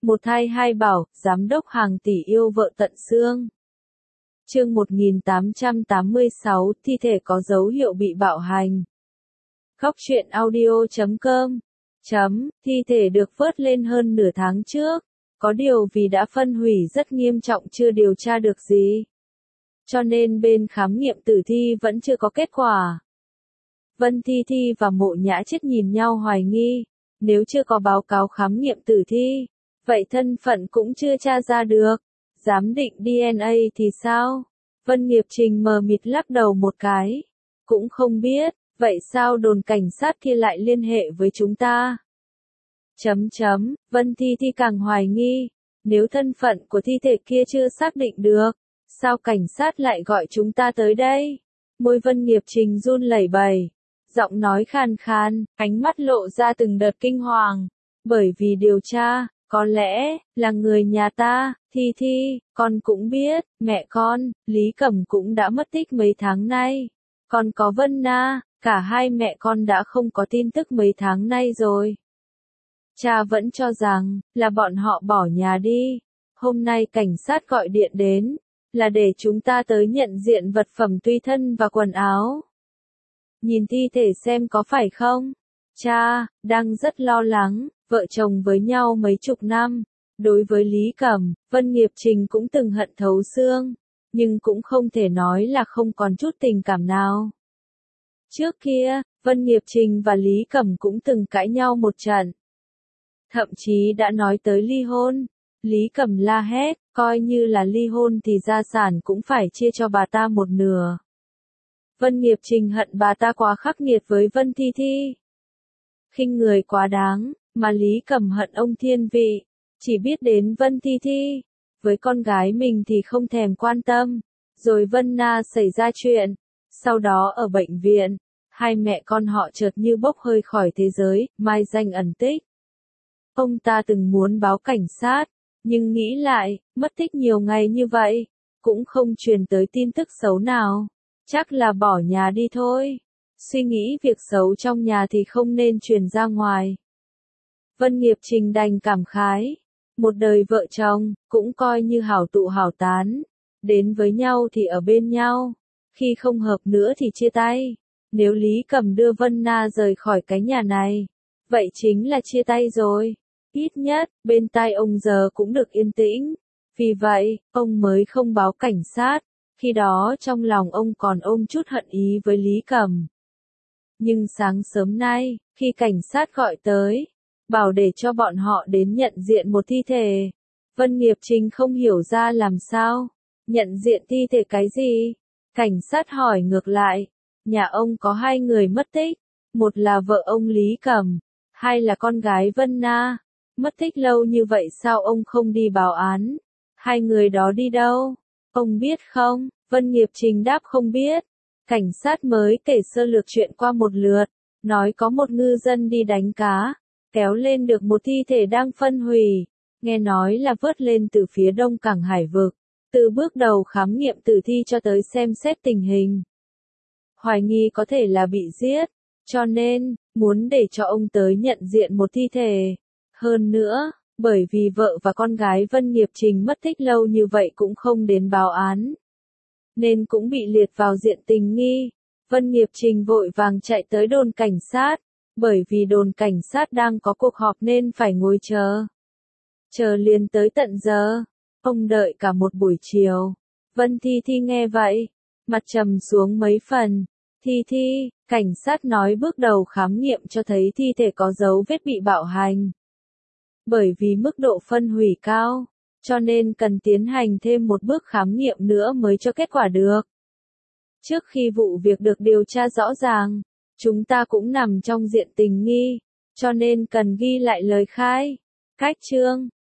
Một thai hai bảo, giám đốc hàng tỷ yêu vợ tận xương. Chương 1886, thi thể có dấu hiệu bị bạo hành. Góc truyện audio.com. Thi thể được vớt lên hơn nửa tháng trước. Có điều vì đã phân hủy rất nghiêm trọng chưa điều tra được gì. Cho nên bên khám nghiệm tử thi vẫn chưa có kết quả. Vân Thi Thi và Mộ Nhã Chết nhìn nhau hoài nghi. Nếu chưa có báo cáo khám nghiệm tử thi, vậy thân phận cũng chưa tra ra được. Giám định DNA thì sao? Vân Nghiệp Trình mờ mịt lắc đầu một cái. Cũng không biết, vậy sao đồn cảnh sát kia lại liên hệ với chúng ta? Vân Thi Thi càng hoài nghi. Nếu thân phận của thi thể kia chưa xác định được, sao cảnh sát lại gọi chúng ta tới đây? Môi Vân Nghiệp Trình run lẩy bẩy. Giọng nói khàn khàn, ánh mắt lộ ra từng đợt kinh hoàng. Bởi vì điều tra, có lẽ, là người nhà ta, Thi Thi, con cũng biết, mẹ con, Lý Cẩm cũng đã mất tích mấy tháng nay. Còn có Vân Na, cả hai mẹ con đã không có tin tức mấy tháng nay rồi. Cha vẫn cho rằng, là bọn họ bỏ nhà đi. Hôm nay cảnh sát gọi điện đến, là để chúng ta tới nhận diện vật phẩm tùy thân và quần áo. Nhìn thi thể xem có phải không? Cha, đang rất lo lắng, vợ chồng với nhau mấy chục năm. Đối với Lý Cẩm, Vân Nghiệp Trình cũng từng hận thấu xương, nhưng cũng không thể nói là không còn chút tình cảm nào. Trước kia, Vân Nghiệp Trình và Lý Cẩm cũng từng cãi nhau một trận. Thậm chí đã nói tới ly hôn. Lý Cẩm la hét, coi như là ly hôn thì gia sản cũng phải chia cho bà ta một nửa. Vân Nghiệp Trình hận bà ta quá khắc nghiệt với Vân Thi Thi. Khinh người quá đáng, mà Lý Cẩm hận ông thiên vị, chỉ biết đến Vân Thi Thi. Với con gái mình thì không thèm quan tâm. Rồi Vân Na xảy ra chuyện. Sau đó ở bệnh viện, hai mẹ con họ chợt như bốc hơi khỏi thế giới, mai danh ẩn tích. Ông ta từng muốn báo cảnh sát, nhưng nghĩ lại, mất tích nhiều ngày như vậy, cũng không truyền tới tin tức xấu nào. Chắc là bỏ nhà đi thôi. Suy nghĩ việc xấu trong nhà thì không nên truyền ra ngoài. Vân Nghiệp Trình đành cảm khái. Một đời vợ chồng, cũng coi như hảo tụ hảo tán. Đến với nhau thì ở bên nhau. Khi không hợp nữa thì chia tay. Nếu Lý Cẩm đưa Vân Na rời khỏi cái nhà này, vậy chính là chia tay rồi. Ít nhất, bên tai ông giờ cũng được yên tĩnh. Vì vậy, ông mới không báo cảnh sát. Khi đó trong lòng ông còn ôm chút hận ý với Lý Cẩm. Nhưng sáng sớm nay, khi cảnh sát gọi tới, bảo để cho bọn họ đến nhận diện một thi thể. Vân Nghiệp Trình không hiểu ra làm sao. Nhận diện thi thể cái gì? Cảnh sát hỏi ngược lại. Nhà ông có hai người mất tích. Một là vợ ông Lý Cẩm, hai là con gái Vân Na. Mất tích lâu như vậy sao ông không đi báo án? Hai người đó đi đâu? Ông biết không? Vân Nghiệp Trình đáp không biết. Cảnh sát mới kể sơ lược chuyện qua một lượt. Nói có một ngư dân đi đánh cá, kéo lên được một thi thể đang phân hủy. Nghe nói là vớt lên từ phía đông cảng Hải Vực. Từ bước đầu khám nghiệm tử thi cho tới xem xét tình hình. Hoài nghi có thể là bị giết. Cho nên, muốn để cho ông tới nhận diện một thi thể. Hơn nữa, bởi vì vợ và con gái Vân Nghiệp Trình mất tích lâu như vậy cũng không đến báo án, nên cũng bị liệt vào diện tình nghi. Vân Nghiệp Trình vội vàng chạy tới đồn cảnh sát, bởi vì đồn cảnh sát đang có cuộc họp nên phải ngồi chờ. Chờ liền tới tận giờ, ông đợi cả một buổi chiều. Vân Thi Thi nghe vậy, mặt trầm xuống mấy phần. Thi Thi, cảnh sát nói bước đầu khám nghiệm cho thấy thi thể có dấu vết bị bạo hành. Bởi vì mức độ phân hủy cao, cho nên cần tiến hành thêm một bước khám nghiệm nữa mới cho kết quả được. Trước khi vụ việc được điều tra rõ ràng, chúng ta cũng nằm trong diện tình nghi, cho nên cần ghi lại lời khai. Cách chương,